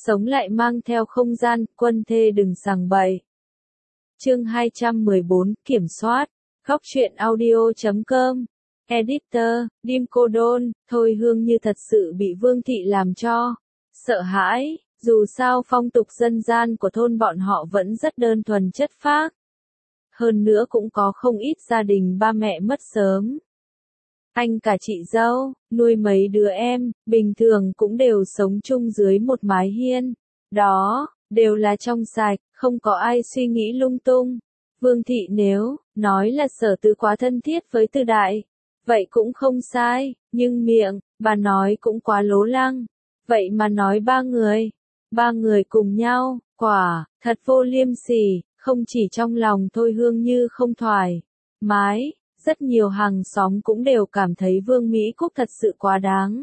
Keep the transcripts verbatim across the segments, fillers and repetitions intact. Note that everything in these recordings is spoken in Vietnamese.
sống lại mang theo không gian, quân thê đừng sằng bậy. Chương hai trăm mười bốn, Kiểm soát. Góc truyện audio chấm com. Editor, Dim Cô Đôn, Thôi Hương Như thật sự bị Vương Thị làm cho sợ hãi, dù sao phong tục dân gian của thôn bọn họ vẫn rất đơn thuần chất phác. Hơn nữa cũng có không ít gia đình ba mẹ mất sớm. Anh cả chị dâu, nuôi mấy đứa em, bình thường cũng đều sống chung dưới một mái hiên. Đó, đều là trong sạch, không có ai suy nghĩ lung tung. Vương Thị nếu nói là Sở Từ quá thân thiết với Từ Đại, vậy cũng không sai, nhưng miệng, bà nói cũng quá lố lăng. Vậy mà nói ba người, ba người cùng nhau, quả, thật vô liêm sỉ, không chỉ trong lòng Thôi Hương Như không thoải mái, rất nhiều hàng xóm cũng đều cảm thấy Vương Mỹ Cúc thật sự quá đáng.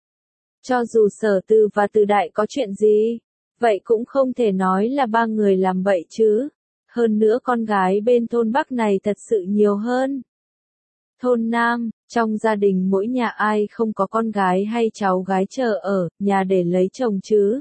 Cho dù Sở Từ và Từ Đại có chuyện gì, vậy cũng không thể nói là ba người làm bậy chứ. Hơn nữa con gái bên thôn Bắc này thật sự nhiều hơn. Thôn Nam, trong gia đình mỗi nhà ai không có con gái hay cháu gái chờ ở nhà để lấy chồng chứ.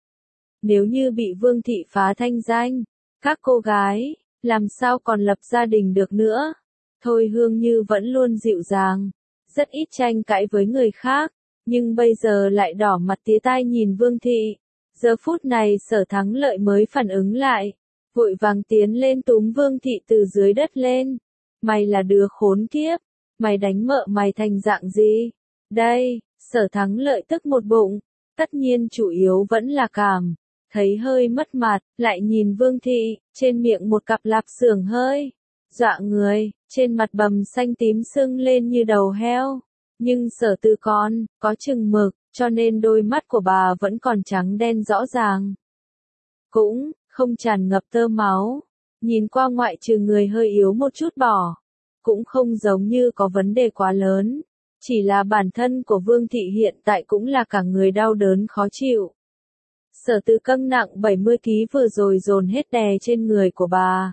Nếu như bị Vương Thị phá thanh danh, các cô gái, làm sao còn lập gia đình được nữa. Thôi Hương Như vẫn luôn dịu dàng, rất ít tranh cãi với người khác, nhưng bây giờ lại đỏ mặt tía tai nhìn Vương Thị. Giờ phút này Sở Thắng Lợi mới phản ứng lại, vội vàng tiến lên túm Vương Thị từ dưới đất lên. Mày là đứa khốn kiếp, mày đánh mợ mày thành dạng gì? Đây, Sở Thắng Lợi tức một bụng, tất nhiên chủ yếu vẫn là cảm thấy hơi mất mặt, lại nhìn Vương Thị, trên miệng một cặp lạp xưởng hơi dọa người, trên mặt bầm xanh tím sưng lên như đầu heo. Nhưng Sở Từ con có chừng mực, cho nên đôi mắt của bà vẫn còn trắng đen rõ ràng. Cũng không tràn ngập tơ máu, nhìn qua ngoại trừ người hơi yếu một chút bỏ, cũng không giống như có vấn đề quá lớn, chỉ là bản thân của Vương Thị hiện tại cũng là cả người đau đớn khó chịu. Sở Từ cân nặng bảy mươi ki lô gam vừa rồi dồn hết đè trên người của bà,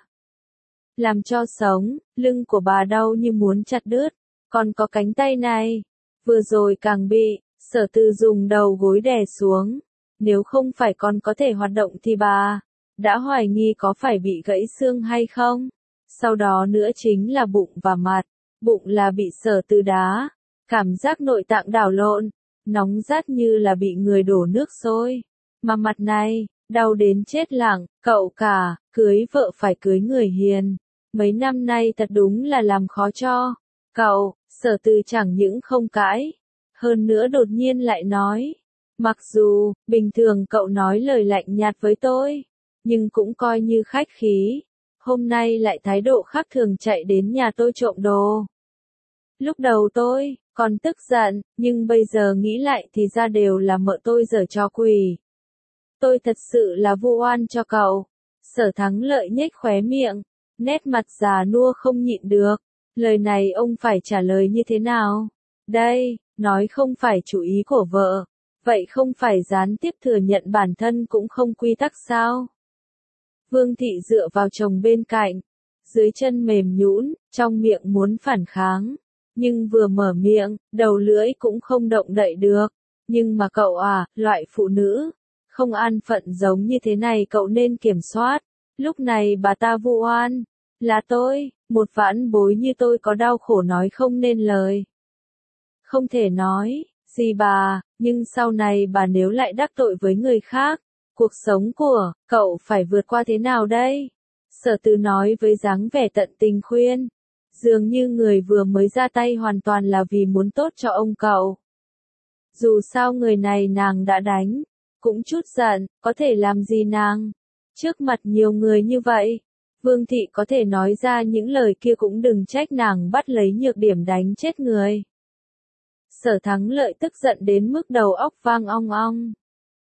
làm cho sống lưng của bà đau như muốn chặt đứt, còn có cánh tay này, vừa rồi càng bị Sở Từ dùng đầu gối đè xuống, nếu không phải còn có thể hoạt động thì bà đã hoài nghi có phải bị gãy xương hay không. Sau đó nữa chính là bụng và mặt, bụng là bị Sở Từ đá, cảm giác nội tạng đảo lộn, nóng rát như là bị người đổ nước sôi, mà mặt này, đau đến chết lặng. Cậu cả, cưới vợ phải cưới người hiền, mấy năm nay thật đúng là làm khó cho cậu. Sở Từ chẳng những không cãi, hơn nữa đột nhiên lại nói, mặc dù bình thường cậu nói lời lạnh nhạt với tôi, nhưng cũng coi như khách khí, hôm nay lại thái độ khác thường chạy đến nhà tôi trộm đồ. Lúc đầu tôi còn tức giận, nhưng bây giờ nghĩ lại thì ra đều là mợ tôi giở trò quỷ. Tôi thật sự là vu oan cho cậu. Sở Thắng Lợi nhếch khóe miệng, nét mặt già nua không nhịn được. Lời này ông phải trả lời như thế nào? Đây, nói không phải chủ ý của vợ, vậy không phải gián tiếp thừa nhận bản thân cũng không quy tắc sao? Vương Thị dựa vào chồng bên cạnh, dưới chân mềm nhũn, trong miệng muốn phản kháng, nhưng vừa mở miệng, đầu lưỡi cũng không động đậy được. Nhưng mà cậu à, loại phụ nữ không an phận giống như thế này cậu nên kiểm soát. Lúc này bà ta vu oan là tôi, một vãn bối như tôi có đau khổ nói không nên lời. Không thể nói gì bà, nhưng sau này bà nếu lại đắc tội với người khác, cuộc sống của cậu phải vượt qua thế nào đây? Sở Từ nói với dáng vẻ tận tình khuyên, dường như người vừa mới ra tay hoàn toàn là vì muốn tốt cho ông cậu. Dù sao người này nàng đã đánh, cũng chút giận, có thể làm gì nàng? Trước mặt nhiều người như vậy, Vương Thị có thể nói ra những lời kia cũng đừng trách nàng bắt lấy nhược điểm đánh chết người. Sở Thắng Lợi tức giận đến mức đầu óc vang ong ong.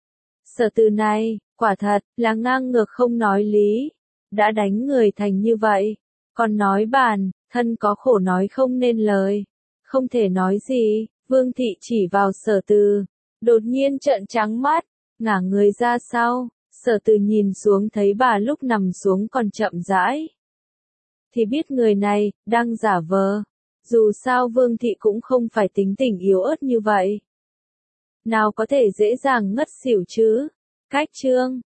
Sở Từ này, quả thật là ngang ngược không nói lý, đã đánh người thành như vậy, còn nói bản thân có khổ nói không nên lời, không thể nói gì. Vương Thị chỉ vào Sở Từ, đột nhiên trợn trắng mắt, ngả người ra sau. Sở Từ nhìn xuống thấy bà lúc nằm xuống còn chậm rãi, thì biết người này đang giả vờ. Dù sao Vương Thị cũng không phải tính tình yếu ớt như vậy, nào có thể dễ dàng ngất xỉu chứ. Cách chương